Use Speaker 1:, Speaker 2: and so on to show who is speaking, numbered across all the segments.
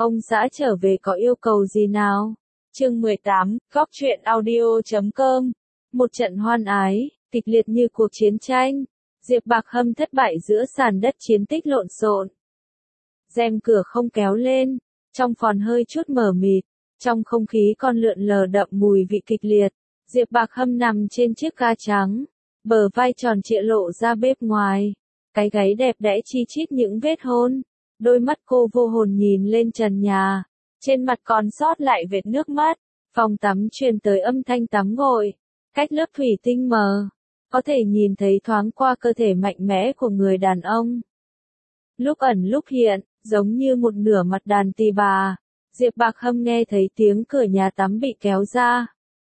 Speaker 1: Ông xã trở về có yêu cầu gì nào? Chương 18, Góc truyện audio.com. Một trận hoan ái, kịch liệt như cuộc chiến tranh. Diệp Bạc Hâm thất bại giữa sàn đất chiến tích lộn xộn. Rèm cửa không kéo lên, trong phòng hơi chút mờ mịt, trong không khí còn lượn lờ đậm mùi vị kịch liệt. Diệp Bạc Hâm nằm trên chiếc ga trắng, bờ vai tròn trịa lộ ra bếp ngoài, cái gáy đẹp đẽ chi chít những vết hôn. Đôi mắt cô vô hồn nhìn lên trần nhà, trên mặt còn sót lại vệt nước mắt. Phòng tắm truyền tới âm thanh tắm gội, cách lớp thủy tinh mờ, có thể nhìn thấy thoáng qua cơ thể mạnh mẽ của người đàn ông. Lúc ẩn lúc hiện, giống như một nửa mặt đàn tỳ bà. Diệp Bạc Hâm nghe thấy tiếng cửa nhà tắm bị kéo ra.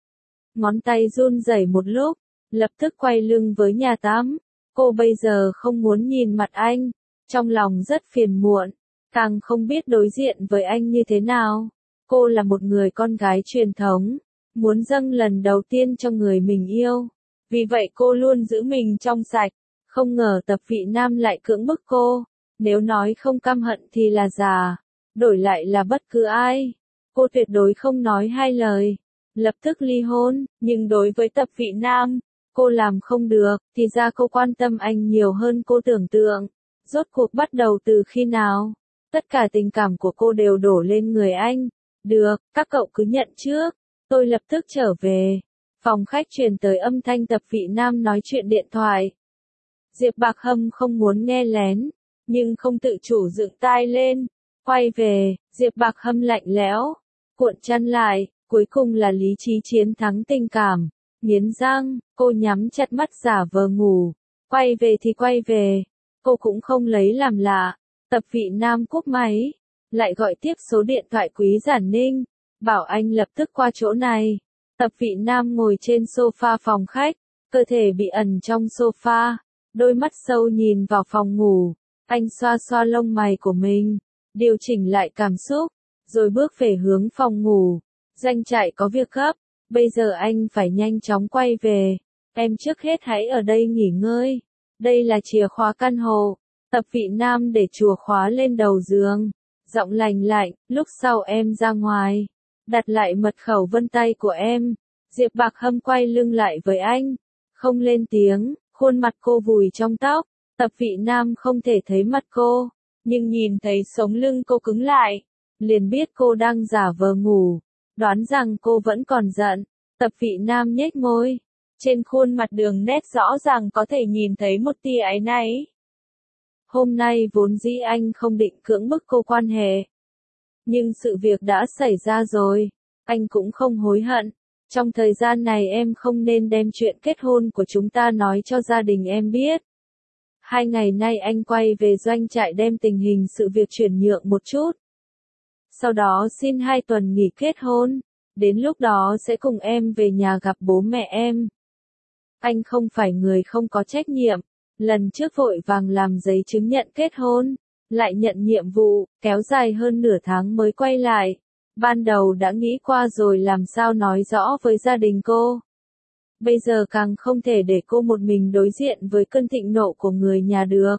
Speaker 1: Ngón tay run rẩy một lúc, lập tức quay lưng với nhà tắm. Cô bây giờ không muốn nhìn mặt anh, trong lòng rất phiền muộn, càng không biết đối diện với anh như thế nào. Cô là một người con gái truyền thống, muốn dâng lần đầu tiên cho người mình yêu. Vì vậy cô luôn giữ mình trong sạch, không ngờ Tập Vị Nam lại cưỡng bức cô. Nếu nói không căm hận thì là giả, đổi lại là bất cứ ai, cô tuyệt đối không nói hai lời, lập tức ly hôn. Nhưng đối với Tập Vị Nam, cô làm không được, thì ra cô quan tâm anh nhiều hơn cô tưởng tượng. Rốt cuộc bắt đầu từ khi nào? Tất cả tình cảm của cô đều đổ lên người anh. Được, các cậu cứ nhận trước, tôi lập tức trở về. Phòng khách truyền tới âm thanh Tập Vị Nam nói chuyện điện thoại. Diệp Bạc Hâm không muốn nghe lén, nhưng không tự chủ dựng tai lên. Quay về, Diệp Bạc Hâm lạnh lẽo, cuộn chăn lại, cuối cùng là lý trí chiến thắng tình cảm. Nghiến răng, cô nhắm chặt mắt giả vờ ngủ. Quay về thì quay về, cô cũng không lấy làm lạ. Tập Vị Nam cúp máy, lại gọi tiếp số điện thoại Quý Giản Ninh, bảo anh lập tức qua chỗ này. Tập Vị Nam ngồi trên sofa phòng khách, cơ thể bị ẩn trong sofa, đôi mắt sâu nhìn vào phòng ngủ. Anh xoa xoa lông mày của mình, điều chỉnh lại cảm xúc, rồi bước về hướng phòng ngủ. Doanh Trại có việc gấp, bây giờ anh phải nhanh chóng quay về. Em trước hết hãy ở đây nghỉ ngơi. Đây là chìa khóa căn hộ. Tập Vị Nam để chùa khóa lên đầu giường, giọng lành lạnh, lúc sau em ra ngoài, đặt lại mật khẩu vân tay của em. Diệp Bạc Hâm quay lưng lại với anh, không lên tiếng, khuôn mặt cô vùi trong tóc. Tập Vị Nam không thể thấy mặt cô, nhưng nhìn thấy sống lưng cô cứng lại, liền biết cô đang giả vờ ngủ, đoán rằng cô vẫn còn giận. Tập Vị Nam nhếch môi, trên khuôn mặt đường nét rõ ràng có thể nhìn thấy một tia áy náy. Hôm nay vốn dĩ anh không định cưỡng bức cô quan hệ, nhưng sự việc đã xảy ra rồi, anh cũng không hối hận. Trong thời gian này em không nên đem chuyện kết hôn của chúng ta nói cho gia đình em biết. 2 ngày nay anh quay về Doanh Trại đem tình hình sự việc chuyển nhượng một chút. Sau đó xin 2 tuần nghỉ kết hôn, đến lúc đó sẽ cùng em về nhà gặp bố mẹ em. Anh không phải người không có trách nhiệm. Lần trước vội vàng làm giấy chứng nhận kết hôn, lại nhận nhiệm vụ, kéo dài hơn nửa tháng mới quay lại. Ban đầu đã nghĩ qua rồi làm sao nói rõ với gia đình cô. Bây giờ càng không thể để cô một mình đối diện với cơn thịnh nộ của người nhà được.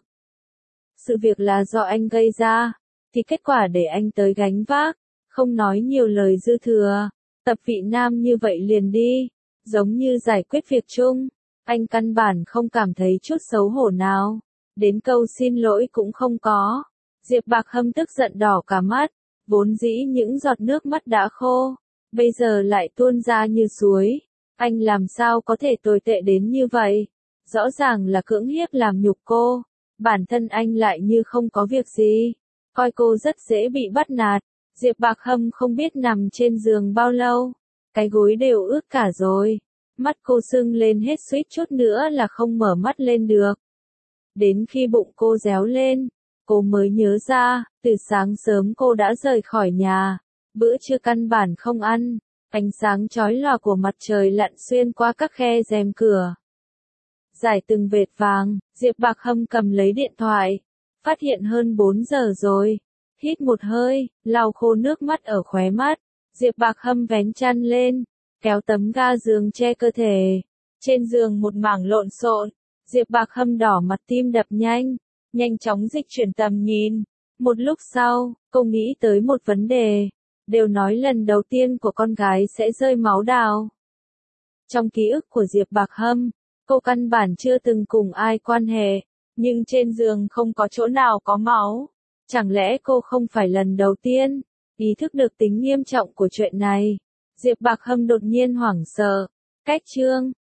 Speaker 1: Sự việc là do anh gây ra, thì kết quả để anh tới gánh vác, không nói nhiều lời dư thừa. Tập Vị Nam như vậy liền đi, giống như giải quyết việc chung. Anh căn bản không cảm thấy chút xấu hổ nào, đến câu xin lỗi cũng không có. Diệp Bạc Hâm tức giận đỏ cả mắt, vốn dĩ những giọt nước mắt đã khô, bây giờ lại tuôn ra như suối. Anh làm sao có thể tồi tệ đến như vậy? Rõ ràng là cưỡng hiếp làm nhục cô, bản thân anh lại như không có việc gì, coi cô rất dễ bị bắt nạt. Diệp Bạc Hâm không biết nằm trên giường bao lâu, cái gối đều ướt cả rồi. Mắt cô sưng lên hết suýt chút nữa là không mở mắt lên được. Đến khi bụng cô réo lên, cô mới nhớ ra, từ sáng sớm cô đã rời khỏi nhà, bữa trưa căn bản không ăn, ánh sáng chói lòa của mặt trời lặn xuyên qua các khe rèm cửa. Giải từng vệt vàng, Diệp Bạc Hâm cầm lấy điện thoại, phát hiện hơn 4 giờ rồi. Hít một hơi, lau khô nước mắt ở khóe mắt, Diệp Bạc Hâm vén chăn lên, kéo tấm ga giường che cơ thể. Trên giường một mảng lộn xộn, Diệp Bạc Hâm đỏ mặt tim đập nhanh, nhanh chóng dịch chuyển tầm nhìn. Một lúc sau, cô nghĩ tới một vấn đề. Đều nói lần đầu tiên của con gái sẽ rơi máu đào. Trong ký ức của Diệp Bạc Hâm, cô căn bản chưa từng cùng ai quan hệ, nhưng trên giường không có chỗ nào có máu. Chẳng lẽ cô không phải lần đầu tiên? Ý thức được tính nghiêm trọng của chuyện này, Diệp Bạc Hâm đột nhiên hoảng sợ. Cách chương